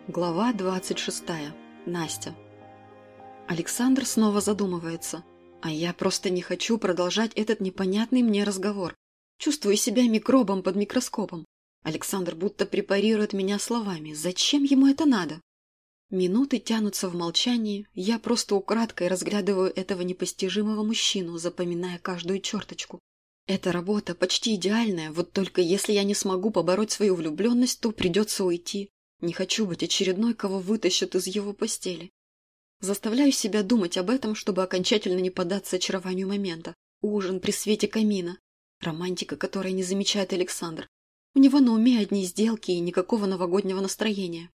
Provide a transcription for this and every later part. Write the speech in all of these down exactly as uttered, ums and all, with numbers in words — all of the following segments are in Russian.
Глава двадцать шестая. Настя. Александр снова задумывается, а я просто не хочу продолжать этот непонятный мне разговор. Чувствую себя микробом под микроскопом. Александр будто препарирует меня словами. Зачем ему это надо? Минуты тянутся в молчании, я просто украдкой разглядываю этого непостижимого мужчину, запоминая каждую черточку. Эта работа почти идеальная, вот только если я не смогу побороть свою влюбленность, то придется уйти. Не хочу быть очередной, кого вытащат из его постели. Заставляю себя думать об этом, чтобы окончательно не поддаться очарованию момента. Ужин при свете камина. Романтика, которой не замечает Александр. У него на уме одни сделки и никакого новогоднего настроения.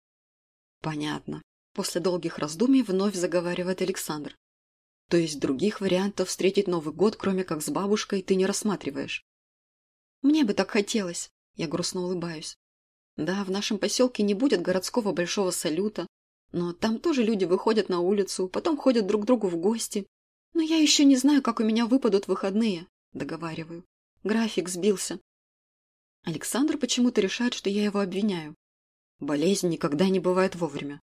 Понятно. После долгих раздумий вновь заговаривает Александр. То есть других вариантов встретить Новый год, кроме как с бабушкой, ты не рассматриваешь? Мне бы так хотелось. Я грустно улыбаюсь. Да, в нашем поселке не будет городского большого салюта, но там тоже люди выходят на улицу, потом ходят друг к другу в гости. Но я еще не знаю, как у меня выпадут выходные, договариваю. График сбился. Александр почему-то решает, что я его обвиняю. Болезнь никогда не бывает вовремя.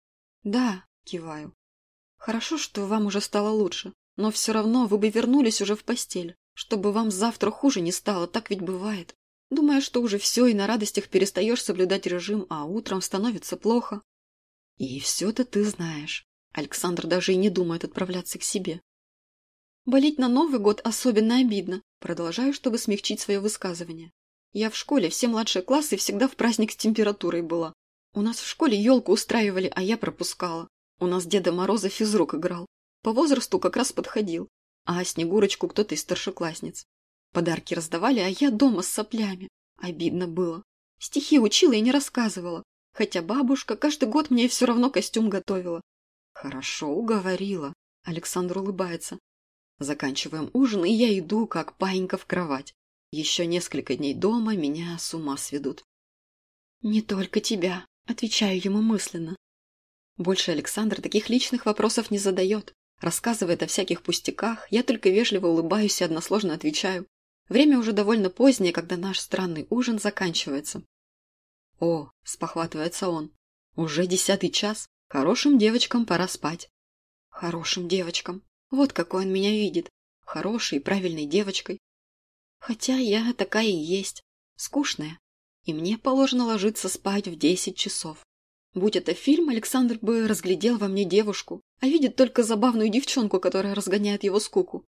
Да, киваю. Хорошо, что вам уже стало лучше, но все равно вы бы вернулись уже в постель, чтобы вам завтра хуже не стало, так ведь бывает. Думая, что уже все, и на радостях перестаешь соблюдать режим, а утром становится плохо. И все-то ты знаешь. Александр даже и не думает отправляться к себе. Болеть на Новый год особенно обидно. Продолжаю, чтобы смягчить свое высказывание. Я в школе, все младшие классы, всегда в праздник с температурой была. У нас в школе елку устраивали, а я пропускала. У нас Деда Мороза физрук играл. По возрасту как раз подходил. А Снегурочку кто-то из старшеклассниц. Подарки раздавали, а я дома с соплями. Обидно было. Стихи учила и не рассказывала. Хотя бабушка каждый год мне все равно костюм готовила. Хорошо, уговорила. Александр улыбается. Заканчиваем ужин, и я иду, как паинька, в кровать. Еще несколько дней дома меня с ума сведут. Не только тебя, отвечаю ему мысленно. Больше Александр таких личных вопросов не задает. Рассказывает о всяких пустяках, я только вежливо улыбаюсь и односложно отвечаю. Время уже довольно позднее, когда наш странный ужин заканчивается. О, спохватывается он, уже десятый час, хорошим девочкам пора спать. Хорошим девочкам, вот какой он меня видит, хорошей и правильной девочкой. Хотя я такая и есть, скучная, и мне положено ложиться спать в десять часов. Будь это фильм, Александр бы разглядел во мне девушку, а видит только забавную девчонку, которая разгоняет его скуку.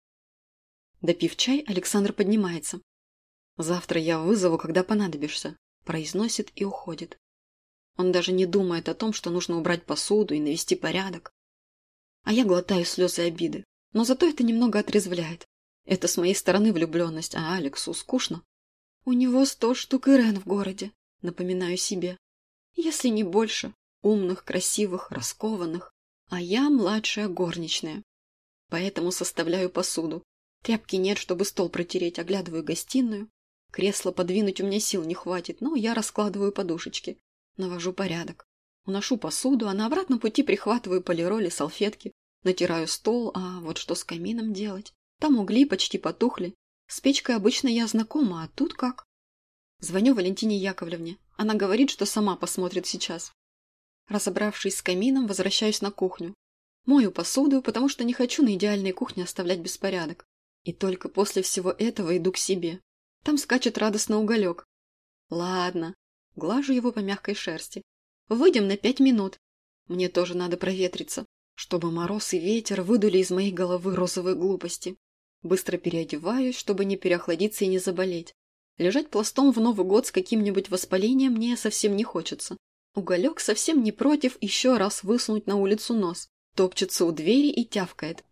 Допив чай, Александр поднимается. «Завтра я вызову, когда понадобишься», – произносит и уходит. Он даже не думает о том, что нужно убрать посуду и навести порядок. А я глотаю слезы обиды, но зато это немного отрезвляет. Это с моей стороны влюбленность, а Алексу скучно. У него сто штук Ирэн в городе, напоминаю себе. Если не больше, умных, красивых, раскованных, а я младшая горничная. Поэтому составляю посуду. Тряпки нет, чтобы стол протереть, оглядываю гостиную. Кресло подвинуть у меня сил не хватит, но я раскладываю подушечки. Навожу порядок. Уношу посуду, а на обратном пути прихватываю полироли, салфетки. Натираю стол, а вот что с камином делать? Там угли почти потухли. С печкой обычно я знакома, а тут как? Звоню Валентине Яковлевне. Она говорит, что сама посмотрит сейчас. Разобравшись с камином, возвращаюсь на кухню. Мою посуду, потому что не хочу на идеальной кухне оставлять беспорядок. И только после всего этого иду к себе. Там скачет радостно уголек. Ладно. Глажу его по мягкой шерсти. Выйдем на пять минут. Мне тоже надо проветриться, чтобы мороз и ветер выдули из моей головы розовые глупости. Быстро переодеваюсь, чтобы не переохладиться и не заболеть. Лежать пластом в Новый год с каким-нибудь воспалением мне совсем не хочется. Уголек совсем не против еще раз высунуть на улицу нос. Топчется у двери и тявкает.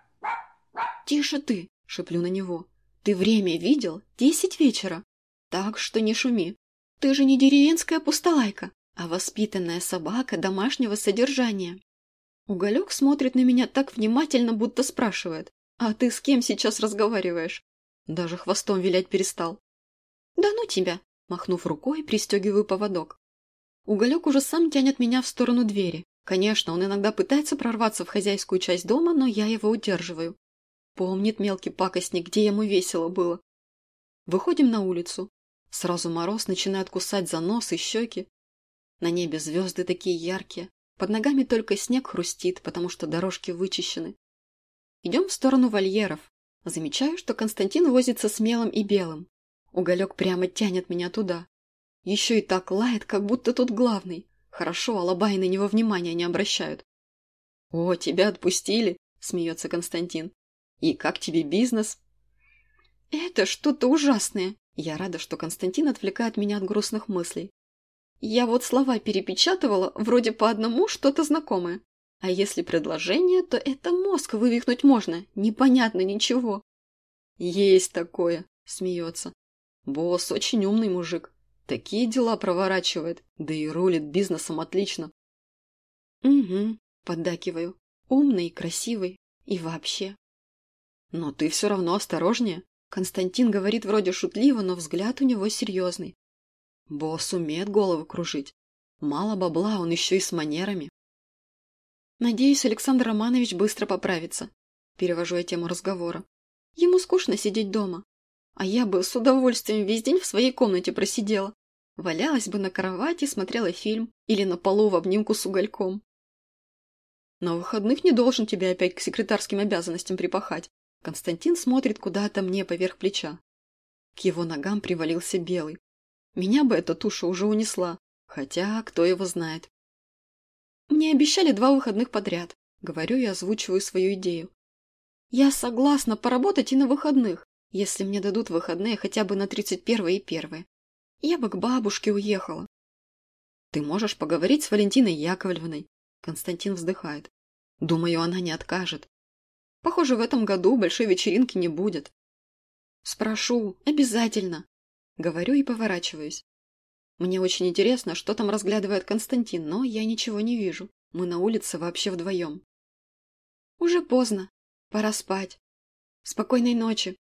«Тише ты!» – шеплю на него. «Ты время видел? Десять вечера. Так что не шуми. Ты же не деревенская пустолайка, а воспитанная собака домашнего содержания». Уголек смотрит на меня так внимательно, будто спрашивает. «А ты с кем сейчас разговариваешь?» Даже хвостом вилять перестал. «Да ну тебя!» – махнув рукой, пристегиваю поводок. Уголек уже сам тянет меня в сторону двери. Конечно, он иногда пытается прорваться в хозяйскую часть дома, но я его удерживаю. Помнит мелкий пакостник, где ему весело было. Выходим на улицу. Сразу мороз начинает кусать за нос и щеки. На небе звезды такие яркие, под ногами только снег хрустит, потому что дорожки вычищены. Идем в сторону вольеров. Замечаю, что Константин возится с мелом и белым. Уголек прямо тянет меня туда. Еще и так лает, как будто тут главный. Хорошо, алабаи на него внимания не обращают. «О, тебя отпустили!» – смеется Константин. «И как тебе бизнес?» «Это что-то ужасное!» Я рада, что Константин отвлекает меня от грустных мыслей. Я вот слова перепечатывала, вроде по одному что-то знакомое. А если предложение, то это мозг вывихнуть можно, непонятно ничего. «Есть такое!» – смеется. «Босс очень умный мужик. Такие дела проворачивает, да и рулит бизнесом отлично». «Угу», – поддакиваю. «Умный, красивый и вообще». «Но ты все равно осторожнее». Константин говорит вроде шутливо, но взгляд у него серьезный. Босс умеет голову кружить. Мало бабла, он еще и с манерами. Надеюсь, Александр Романович быстро поправится. Перевожу я тему разговора. Ему скучно сидеть дома. А я бы с удовольствием весь день в своей комнате просидела. Валялась бы на кровати, смотрела фильм или на полу в обнимку с угольком. На выходных не должен тебя опять к секретарским обязанностям припахать. Константин смотрит куда-то мне поверх плеча. К его ногам привалился белый. Меня бы эта туша уже унесла, хотя кто его знает. Мне обещали два выходных подряд. Говорю и озвучиваю свою идею. Я согласна поработать и на выходных, если мне дадут выходные хотя бы на тридцать первое и первое. Я бы к бабушке уехала. Ты можешь поговорить с Валентиной Яковлевной. Константин вздыхает. Думаю, она не откажет. Похоже, в этом году большой вечеринки не будет. Спрошу, обязательно. Говорю и поворачиваюсь. Мне очень интересно, что там разглядывает Константин, но я ничего не вижу. Мы на улице вообще вдвоем. Уже поздно. Пора спать. Спокойной ночи.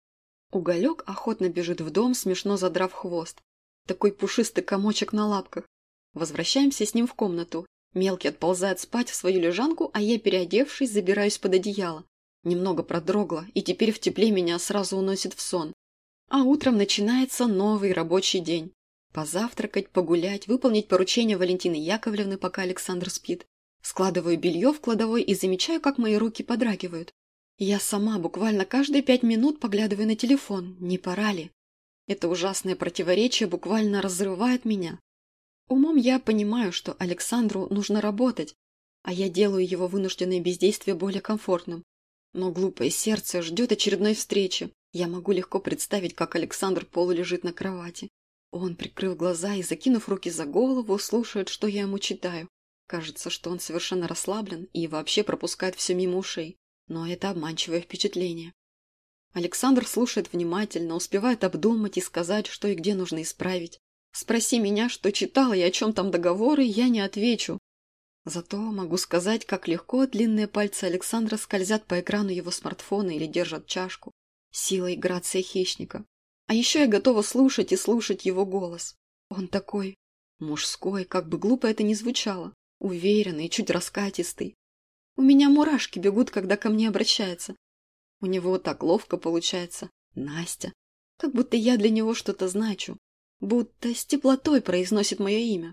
Уголек охотно бежит в дом, смешно задрав хвост. Такой пушистый комочек на лапках. Возвращаемся с ним в комнату. Мелкий отползает спать в свою лежанку, а я, переодевшись, забираюсь под одеяло. Немного продрогла, и теперь в тепле меня сразу уносит в сон. А утром начинается новый рабочий день. Позавтракать, погулять, выполнить поручение Валентины Яковлевны, пока Александр спит. Складываю белье в кладовой и замечаю, как мои руки подрагивают. Я сама буквально каждые пять минут поглядываю на телефон, не пора ли? Это ужасное противоречие буквально разрывает меня. Умом я понимаю, что Александру нужно работать, а я делаю его вынужденное бездействие более комфортным. Но глупое сердце ждет очередной встречи. Я могу легко представить, как Александр полулежит на кровати. Он, прикрыв глаза и закинув руки за голову, слушает, что я ему читаю. Кажется, что он совершенно расслаблен и вообще пропускает все мимо ушей. Но это обманчивое впечатление. Александр слушает внимательно, успевает обдумать и сказать, что и где нужно исправить. Спроси меня, что читала и о чем там договоры, я не отвечу. Зато могу сказать, как легко длинные пальцы Александра скользят по экрану его смартфона или держат чашку. Сила и грация хищника. А еще я готова слушать и слушать его голос. Он такой мужской, как бы глупо это ни звучало, уверенный и чуть раскатистый. У меня мурашки бегут, когда ко мне обращается. У него так ловко получается. Настя. Как будто я для него что-то значу. Будто с теплотой произносит мое имя.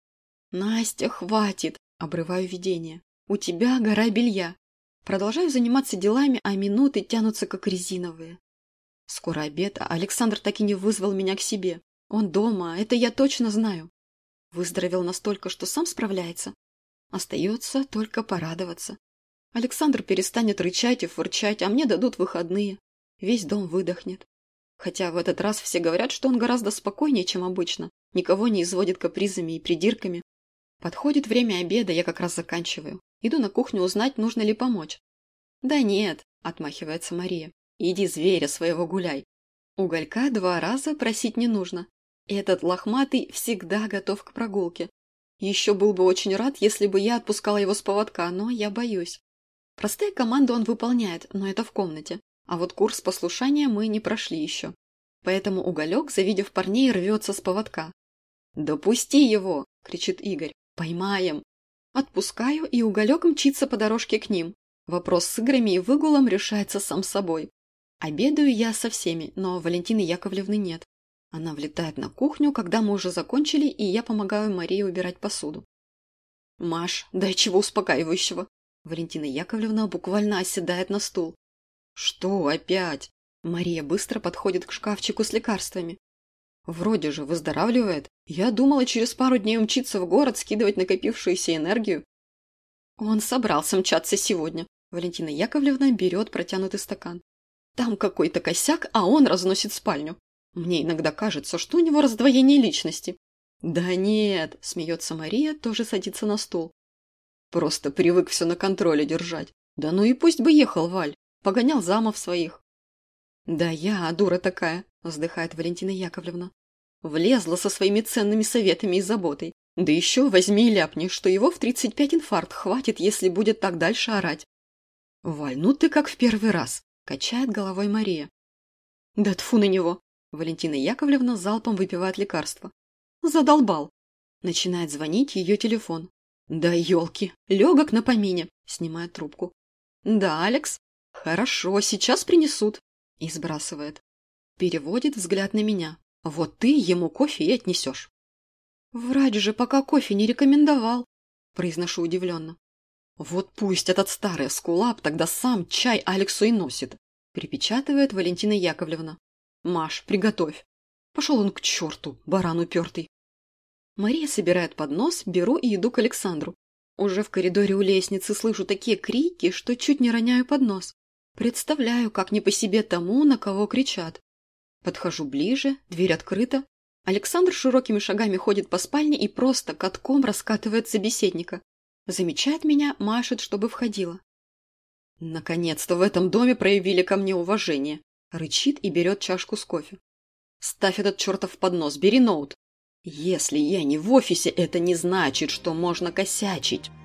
«Настя, хватит!» – обрываю видение. «У тебя гора белья». Продолжаю заниматься делами, а минуты тянутся как резиновые. Скоро обед, а Александр так и не вызвал меня к себе. Он дома, это я точно знаю. Выздоровел настолько, что сам справляется. Остается только порадоваться. Александр перестанет рычать и фырчать, а мне дадут выходные. Весь дом выдохнет. Хотя в этот раз все говорят, что он гораздо спокойнее, чем обычно. Никого не изводит капризами и придирками. Подходит время обеда, я как раз заканчиваю. Иду на кухню узнать, нужно ли помочь. «Да нет», – отмахивается Мария. «Иди зверя своего гуляй. Уголька два раза просить не нужно. Этот лохматый всегда готов к прогулке. Еще был бы очень рад, если бы я отпускала его с поводка, но я боюсь. Простые команды он выполняет, но это в комнате. А вот курс послушания мы не прошли еще. Поэтому Уголек, завидев парней, рвется с поводка. «Да пусти его!» – кричит Игорь. «Поймаем!» Отпускаю, и Уголек мчится по дорожке к ним. Вопрос с играми и выгулом решается сам собой. Обедаю я со всеми, но Валентины Яковлевны нет. Она влетает на кухню, когда мы уже закончили, и я помогаю Марии убирать посуду. «Маш, дай чего успокаивающего!» Валентина Яковлевна буквально оседает на стул. «Что опять?» Мария быстро подходит к шкафчику с лекарствами. «Вроде же выздоравливает. Я думала через пару дней умчиться в город, скидывать накопившуюся энергию». «Он собрался мчаться сегодня». Валентина Яковлевна берет протянутый стакан. «Там какой-то косяк, а он разносит спальню. Мне иногда кажется, что у него раздвоение личности». «Да нет», – смеется Мария, тоже садится на стул. «Просто привык все на контроле держать. Да ну и пусть бы ехал, Валь, погонял замов своих». «Да я, дура такая», – вздыхает Валентина Яковлевна. «Влезла со своими ценными советами и заботой. Да еще возьми и ляпни, что его в тридцать пять инфаркт хватит, если будет так дальше орать». «Валь, ну ты как в первый раз», – качает головой Мария. «Да тьфу на него», – Валентина Яковлевна залпом выпивает лекарство. «Задолбал». Начинает звонить ее телефон. «Да елки, легок на помине», – снимает трубку. «Да, Алекс? Хорошо, сейчас принесут». И сбрасывает. Переводит взгляд на меня. «Вот ты ему кофе и отнесешь». «Врач же пока кофе не рекомендовал», – произношу удивленно. «Вот пусть этот старый скулап тогда сам чай Алексу и носит», – припечатывает Валентина Яковлевна. «Маш, приготовь». Пошел он к черту, баран упертый. Мария собирает поднос, беру и иду к Александру. Уже в коридоре у лестницы слышу такие крики, что чуть не роняю поднос. Представляю, как не по себе тому, на кого кричат. Подхожу ближе, дверь открыта. Александр широкими шагами ходит по спальне и просто катком раскатывает собеседника. Замечает меня, машет, чтобы входила. Наконец-то в этом доме проявили ко мне уважение. Рычит и берет чашку с кофе. «Ставь этот чертов поднос, бери ноут. Если я не в офисе, это не значит, что можно косячить».